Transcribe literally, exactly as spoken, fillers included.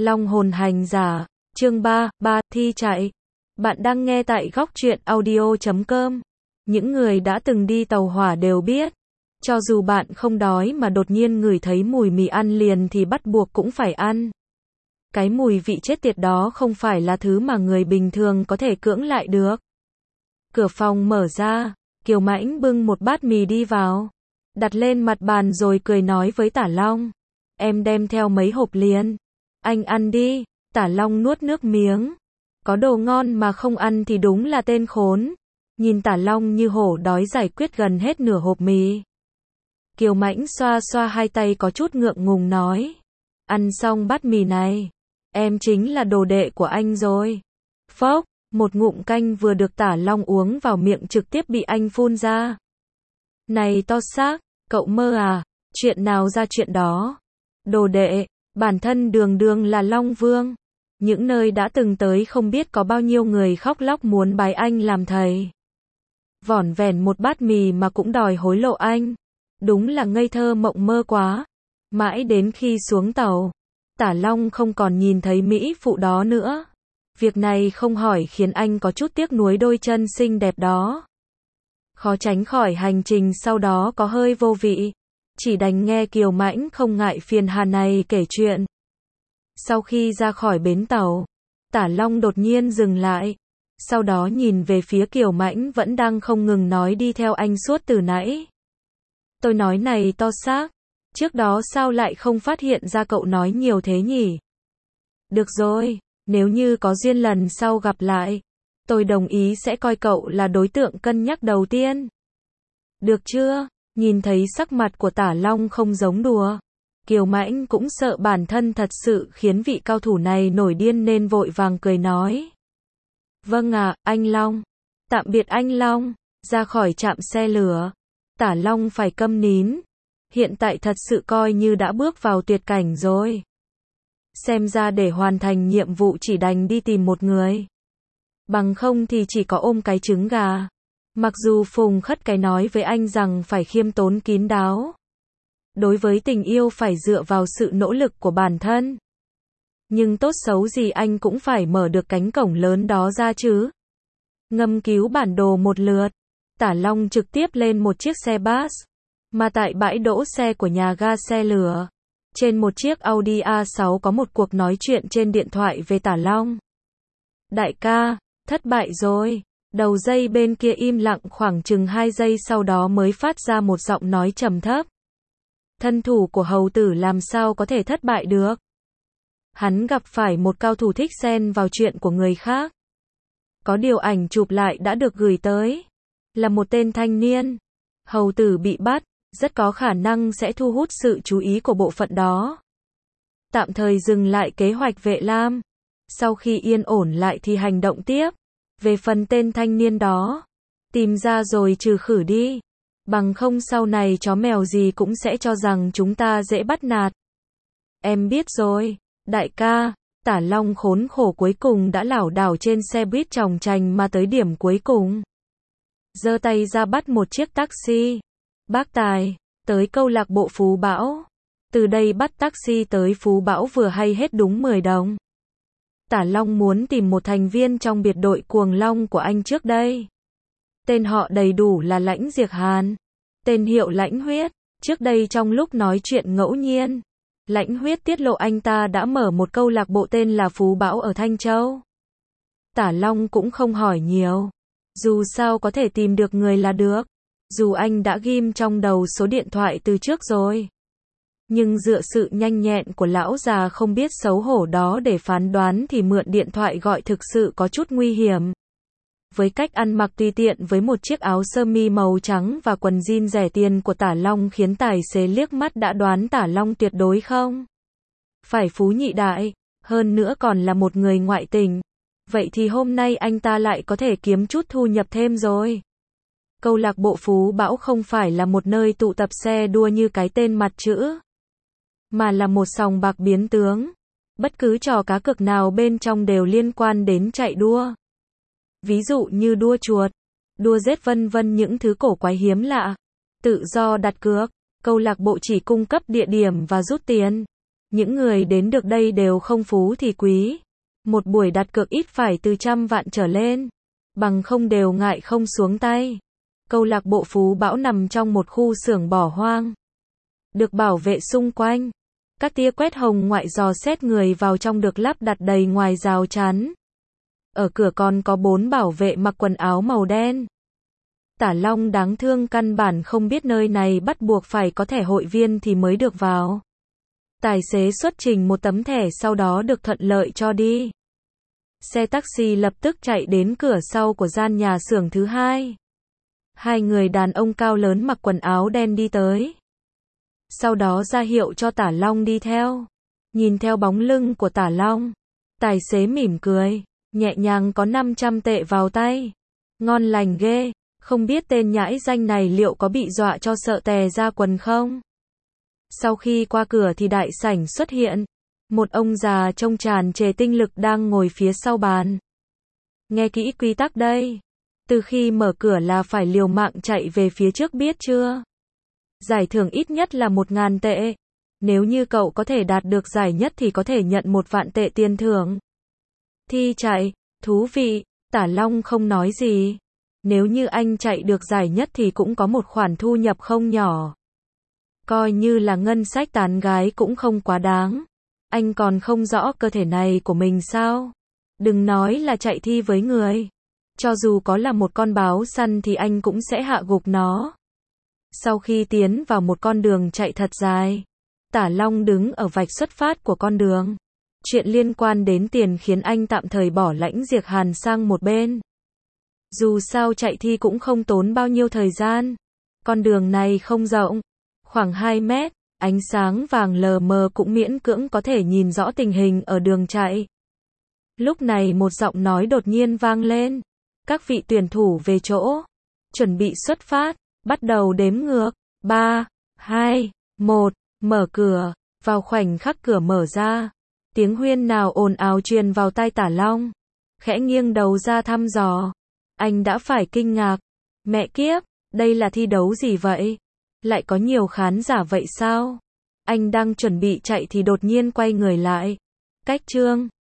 Long hồn hành giả, chương ba, ba, thi chạy. Bạn đang nghe tại góc truyện audio chấm com. Những người đã từng đi tàu hỏa đều biết, cho dù bạn không đói mà đột nhiên ngửi thấy mùi mì ăn liền thì bắt buộc cũng phải ăn. Cái mùi vị chết tiệt đó không phải là thứ mà người bình thường có thể cưỡng lại được. Cửa phòng mở ra, Kiều Mãnh bưng một bát mì đi vào, đặt lên mặt bàn rồi cười nói với Tả Long. Em đem theo mấy hộp liền. Anh ăn đi. Tả Long nuốt nước miếng. Có đồ ngon mà không ăn thì đúng là tên khốn. Nhìn Tả Long như hổ đói giải quyết gần hết nửa hộp mì. Kiều Mãnh xoa xoa hai tay có chút ngượng ngùng nói. Ăn xong bát mì này, em chính là đồ đệ của anh rồi. Phốc, một ngụm canh vừa được Tả Long uống vào miệng trực tiếp bị anh phun ra. Này to xác, cậu mơ à, chuyện nào ra chuyện đó. Đồ đệ, bản thân đường đường là Long Vương. Những nơi đã từng tới không biết có bao nhiêu người khóc lóc muốn bái anh làm thầy. Vỏn vẹn một bát mì mà cũng đòi hối lộ anh. Đúng là ngây thơ mộng mơ quá. Mãi đến khi xuống tàu, Tả Long không còn nhìn thấy mỹ phụ đó nữa. Việc này không hỏi khiến anh có chút tiếc nuối đôi chân xinh đẹp đó. Khó tránh khỏi hành trình sau đó có hơi vô vị. Chỉ đành nghe Kiều Mãnh không ngại phiền hà này kể chuyện. Sau khi ra khỏi bến tàu, Tả Long đột nhiên dừng lại. Sau đó nhìn về phía Kiều Mãnh vẫn đang không ngừng nói đi theo anh suốt từ nãy. Tôi nói này to xác, trước đó sao lại không phát hiện ra cậu nói nhiều thế nhỉ? Được rồi, nếu như có duyên lần sau gặp lại, tôi đồng ý sẽ coi cậu là đối tượng cân nhắc đầu tiên. Được chưa? Nhìn thấy sắc mặt của Tả Long không giống đùa. Kiều Mãnh cũng sợ bản thân thật sự khiến vị cao thủ này nổi điên nên vội vàng cười nói. Vâng ạ, anh Long. Tạm biệt anh Long. Ra khỏi trạm xe lửa, Tả Long phải câm nín. Hiện tại thật sự coi như đã bước vào tuyệt cảnh rồi. Xem ra để hoàn thành nhiệm vụ chỉ đành đi tìm một người. Bằng không thì chỉ có ôm cái trứng gà. Mặc dù Phùng Khất Cái nói với anh rằng phải khiêm tốn kín đáo. Đối với tình yêu phải dựa vào sự nỗ lực của bản thân. Nhưng tốt xấu gì anh cũng phải mở được cánh cổng lớn đó ra chứ. Ngâm cứu bản đồ một lượt, Tả Long trực tiếp lên một chiếc xe bus. Mà tại bãi đỗ xe của nhà ga xe lửa, trên một chiếc Audi a sáu có một cuộc nói chuyện trên điện thoại về Tả Long. Đại ca, thất bại rồi. Đầu dây bên kia im lặng khoảng chừng hai giây sau đó mới phát ra một giọng nói trầm thấp. Thân thủ của hầu tử làm sao có thể thất bại được. Hắn gặp phải một cao thủ thích xen vào chuyện của người khác. Có điều ảnh chụp lại đã được gửi tới. Là một tên thanh niên. Hầu tử bị bắt, rất có khả năng sẽ thu hút sự chú ý của bộ phận đó. Tạm thời dừng lại kế hoạch Vệ Lam. Sau khi yên ổn lại thì hành động tiếp. Về phần tên thanh niên đó, tìm ra rồi trừ khử đi. Bằng không sau này chó mèo gì cũng sẽ cho rằng chúng ta dễ bắt nạt. Em biết rồi, đại ca. Tả Long khốn khổ cuối cùng đã lảo đảo trên xe buýt chòng chành mà tới điểm cuối cùng. Giơ tay ra bắt một chiếc taxi. Bác Tài, tới câu lạc bộ Phú Bão. Từ đây bắt taxi tới Phú Bão vừa hay hết đúng mười đồng. Tả Long muốn tìm một thành viên trong biệt đội Cuồng Long của anh trước đây. Tên họ đầy đủ là Lãnh Diệc Hàn. Tên hiệu Lãnh Huyết. Trước đây trong lúc nói chuyện ngẫu nhiên, Lãnh Huyết tiết lộ anh ta đã mở một câu lạc bộ tên là Phú Bão ở Thanh Châu. Tả Long cũng không hỏi nhiều. Dù sao có thể tìm được người là được. Dù anh đã ghim trong đầu số điện thoại từ trước rồi. Nhưng dựa sự nhanh nhẹn của lão già không biết xấu hổ đó để phán đoán thì mượn điện thoại gọi thực sự có chút nguy hiểm. Với cách ăn mặc tùy tiện với một chiếc áo sơ mi màu trắng và quần jean rẻ tiền của Tả Long khiến tài xế liếc mắt đã đoán Tả Long tuyệt đối không phải phú nhị đại, hơn nữa còn là một người ngoại tình. Vậy thì hôm nay anh ta lại có thể kiếm chút thu nhập thêm rồi. Câu lạc bộ Phú Bão không phải là một nơi tụ tập xe đua như cái tên mặt chữ, mà là một sòng bạc biến tướng. Bất cứ trò cá cược nào bên trong đều liên quan đến chạy đua. Ví dụ như đua chuột, đua rết vân vân những thứ cổ quái hiếm lạ. Tự do đặt cược, câu lạc bộ chỉ cung cấp địa điểm và rút tiền. Những người đến được đây đều không phú thì quý. Một buổi đặt cược ít phải từ trăm vạn trở lên. Bằng không đều ngại không xuống tay. Câu lạc bộ Phú Bão nằm trong một khu xưởng bỏ hoang. Được bảo vệ xung quanh. Các tia quét hồng ngoại dò xét người vào trong được lắp đặt đầy ngoài rào chắn. Ở cửa còn có bốn bảo vệ mặc quần áo màu đen. Tả Long đáng thương căn bản không biết nơi này bắt buộc phải có thẻ hội viên thì mới được vào. Tài xế xuất trình một tấm thẻ sau đó được thuận lợi cho đi. Xe taxi lập tức chạy đến cửa sau của gian nhà xưởng thứ hai. Hai người đàn ông cao lớn mặc quần áo đen đi tới. Sau đó ra hiệu cho Tả Long đi theo. Nhìn theo bóng lưng của Tả Long, tài xế mỉm cười, nhẹ nhàng có năm trăm tệ vào tay. Ngon lành ghê, không biết tên nhãi danh này liệu có bị dọa cho sợ tè ra quần không? Sau khi qua cửa thì đại sảnh xuất hiện. Một ông già trông tràn trề tinh lực đang ngồi phía sau bàn. Nghe kỹ quy tắc đây. Từ khi mở cửa là phải liều mạng chạy về phía trước biết chưa? Giải thưởng ít nhất là một ngàn tệ. Nếu như cậu có thể đạt được giải nhất thì có thể nhận một vạn tệ tiền thưởng. Thi chạy, thú vị, Tả Long không nói gì. Nếu như anh chạy được giải nhất thì cũng có một khoản thu nhập không nhỏ. Coi như là ngân sách tán gái cũng không quá đáng. Anh còn không rõ cơ thể này của mình sao? Đừng nói là chạy thi với người. Cho dù có là một con báo săn thì anh cũng sẽ hạ gục nó. Sau khi tiến vào một con đường chạy thật dài, Tả Long đứng ở vạch xuất phát của con đường. Chuyện liên quan đến tiền khiến anh tạm thời bỏ Lãnh Diệc Hàn sang một bên. Dù sao chạy thi cũng không tốn bao nhiêu thời gian. Con đường này không rộng, khoảng hai mét, ánh sáng vàng lờ mờ cũng miễn cưỡng có thể nhìn rõ tình hình ở đường chạy. Lúc này một giọng nói đột nhiên vang lên. Các vị tuyển thủ về chỗ. Chuẩn bị xuất phát, bắt đầu đếm ngược. ba, hai, một, mở cửa. Vào khoảnh khắc cửa mở ra, tiếng huyên nào ồn ào truyền vào tai Tả Long. Khẽ nghiêng đầu ra thăm dò. Anh đã phải kinh ngạc. Mẹ kiếp, đây là thi đấu gì vậy? Lại có nhiều khán giả vậy sao? Anh đang chuẩn bị chạy thì đột nhiên quay người lại. Cách chương